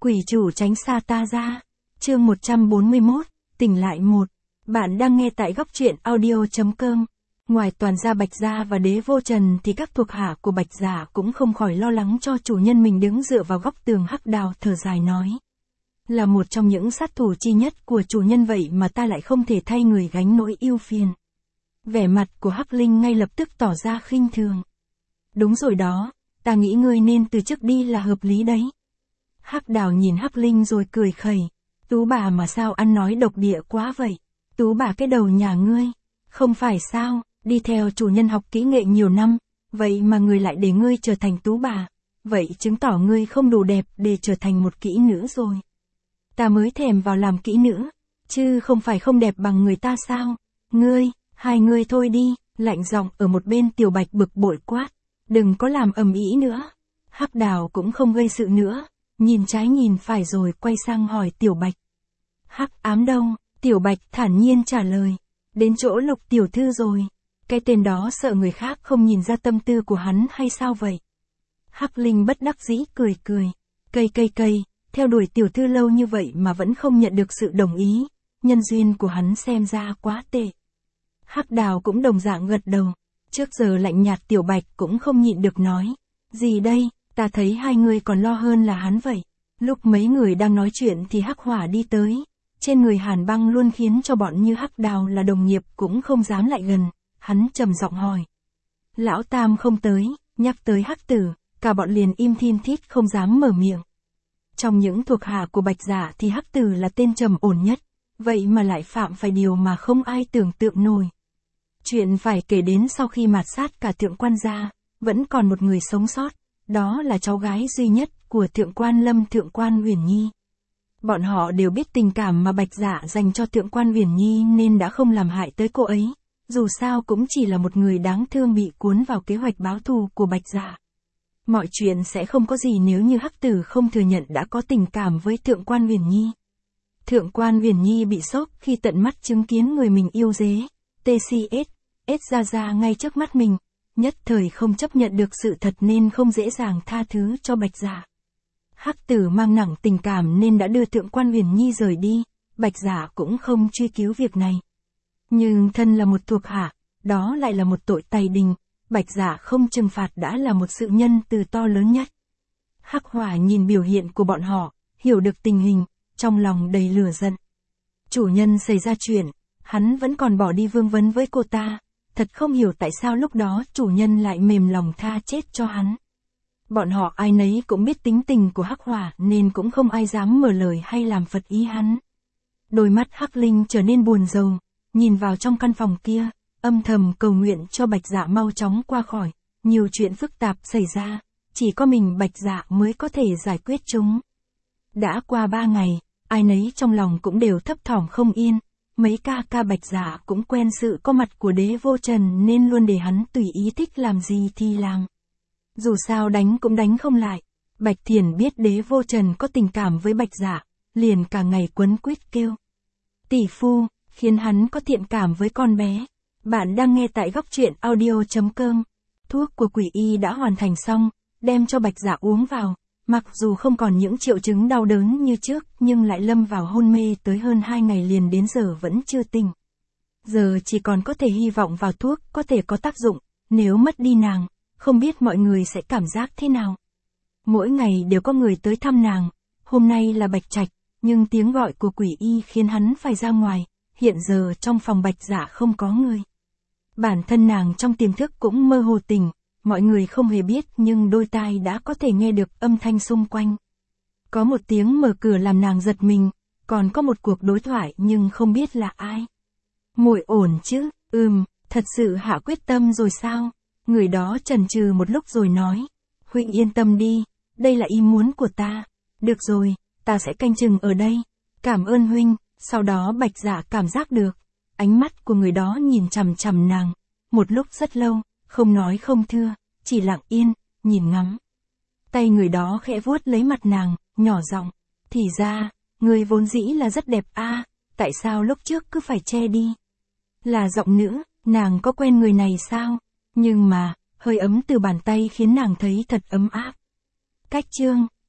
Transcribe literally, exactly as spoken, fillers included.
Quỷ chủ tránh xa ta ra. Chương một trăm bốn mươi mốt, tỉnh lại một. Bạn đang nghe tại góc truyện audio chấm com. Ngoài toàn gia Bạch Gia và Đế Vô Trần thì các thuộc hạ của Bạch Gia cũng không khỏi lo lắng cho chủ nhân mình đứng dựa vào góc tường. Hắc Đào thở dài nói. Là một trong những sát thủ chi nhất của chủ nhân vậy mà ta lại không thể thay người gánh nỗi ưu phiền. Vẻ mặt của Hắc Linh ngay lập tức tỏ ra khinh thường. Đúng rồi đó, ta nghĩ ngươi nên từ chức đi là hợp lý đấy. Hắc Đào nhìn Hắc Linh rồi cười khẩy. Tú bà mà sao ăn nói độc địa quá vậy? Tú bà cái đầu nhà ngươi. Không phải sao, đi theo chủ nhân học kỹ nghệ nhiều năm, vậy mà người lại để ngươi trở thành tú bà. Vậy chứng tỏ ngươi không đủ đẹp để trở thành một kỹ nữ rồi. Ta mới thèm vào làm kỹ nữ, chứ không phải không đẹp bằng người ta sao? Ngươi, hai ngươi thôi đi, lạnh giọng ở một bên Tiểu Bạch bực bội quát. Đừng có làm ầm ĩ nữa. Hắc Đào cũng không gây sự nữa, nhìn trái nhìn phải rồi quay sang hỏi Tiểu Bạch. Hắc ám đâu? Tiểu Bạch thản nhiên trả lời. Đến chỗ Lục tiểu thư rồi. Cái tên đó sợ người khác không nhìn ra tâm tư của hắn hay sao vậy? Hắc Linh bất đắc dĩ cười cười. Cây cây cây, theo đuổi tiểu thư lâu như vậy mà vẫn không nhận được sự đồng ý. Nhân duyên của hắn xem ra quá tệ. Hắc Đào cũng đồng dạng gật đầu. Trước giờ lạnh nhạt Tiểu Bạch cũng không nhịn được nói. Gì đây, ta thấy hai người còn lo hơn là hắn vậy. Lúc mấy người đang nói chuyện thì Hắc Hỏa đi tới. Trên người Hàn Băng luôn khiến cho bọn như Hắc Đào là đồng nghiệp cũng không dám lại gần. Hắn trầm giọng hỏi. Lão Tam không tới, nhắc tới Hắc Tử, cả bọn liền im thin thít không dám mở miệng. Trong những thuộc hạ của Bạch Dạ thì Hắc Tử là tên trầm ổn nhất, vậy mà lại phạm phải điều mà không ai tưởng tượng nổi. Chuyện phải kể đến sau khi mạt sát cả thượng quan gia, vẫn còn một người sống sót, đó là cháu gái duy nhất của thượng quan Lâm thượng quan Uyển Nhi. Bọn họ đều biết tình cảm mà Bạch Dạ dành cho thượng quan Uyển Nhi nên đã không làm hại tới cô ấy, dù sao cũng chỉ là một người đáng thương bị cuốn vào kế hoạch báo thù của Bạch Dạ. Mọi chuyện sẽ không có gì nếu như Hắc Tử không thừa nhận đã có tình cảm với thượng quan Uyển Nhi. Thượng quan Uyển Nhi bị sốc khi tận mắt chứng kiến người mình yêu dế, tê xê ét, ết ra ra ngay trước mắt mình, nhất thời không chấp nhận được sự thật nên không dễ dàng tha thứ cho Bạch Dạ. Hắc Tử mang nặng tình cảm nên đã đưa thượng quan Uyển Nhi rời đi, Bạch Dạ cũng không truy cứu việc này. Nhưng thân là một thuộc hạ, đó lại là một tội tày đình, Bạch Dạ không trừng phạt đã là một sự nhân từ to lớn nhất. Hắc Hỏa nhìn biểu hiện của bọn họ, hiểu được tình hình, trong lòng đầy lửa giận. Chủ nhân xảy ra chuyện, hắn vẫn còn bỏ đi vương vấn với cô ta, thật không hiểu tại sao lúc đó chủ nhân lại mềm lòng tha chết cho hắn. Bọn họ ai nấy cũng biết tính tình của Hắc Hỏa nên cũng không ai dám mở lời hay làm phật ý hắn. Đôi mắt Hắc Linh trở nên buồn rầu, nhìn vào trong căn phòng kia, âm thầm cầu nguyện cho Bạch Dạ mau chóng qua khỏi. Nhiều chuyện phức tạp xảy ra, chỉ có mình Bạch Dạ mới có thể giải quyết chúng. Đã qua ba ngày, ai nấy trong lòng cũng đều thấp thỏm không yên. Mấy ca ca Bạch Dạ cũng quen sự có mặt của Đế Vô Trần nên luôn để hắn tùy ý thích làm gì thì làm. Dù sao đánh cũng đánh không lại. Bạch Thiển biết Đế Vô Trần có tình cảm với Bạch Dạ, liền cả ngày quấn quýt kêu. Tỷ phu, khiến hắn có thiện cảm với con bé. Bạn đang nghe tại góc truyện audio chấm com. Thuốc của Quỷ Y đã hoàn thành xong, đem cho Bạch Dạ uống vào. Mặc dù không còn những triệu chứng đau đớn như trước, nhưng lại lâm vào hôn mê tới hơn hai ngày liền đến giờ vẫn chưa tỉnh. Giờ chỉ còn có thể hy vọng vào thuốc có thể có tác dụng, nếu mất đi nàng, không biết mọi người sẽ cảm giác thế nào. Mỗi ngày đều có người tới thăm nàng, hôm nay là Bạch Trạch, nhưng tiếng gọi của Quỷ Y khiến hắn phải ra ngoài, hiện giờ trong phòng Bạch Dạ không có người. Bản thân nàng trong tiềm thức cũng mơ hồ tỉnh. Mọi người không hề biết nhưng đôi tai đã có thể nghe được âm thanh xung quanh. Có một tiếng mở cửa làm nàng giật mình, còn có một cuộc đối thoại nhưng không biết là ai. Muội ổn chứ? Ừm, thật sự hạ quyết tâm rồi sao? Người đó chần chừ một lúc rồi nói. Huynh yên tâm đi, đây là ý muốn của ta. Được rồi, ta sẽ canh chừng ở đây. Cảm ơn huynh. Sau đó Bạch Dạ cảm giác được. Ánh mắt của người đó nhìn chằm chằm nàng. Một lúc rất lâu. Không nói không thưa, chỉ lặng yên, nhìn ngắm. Tay người đó khẽ vuốt lấy mặt nàng, nhỏ giọng. Thì ra, người vốn dĩ là rất đẹp a, tại sao lúc trước cứ phải che đi? Là giọng nữ, nàng có quen người này sao? Nhưng mà, hơi ấm từ bàn tay khiến nàng thấy thật ấm áp. Cách chương,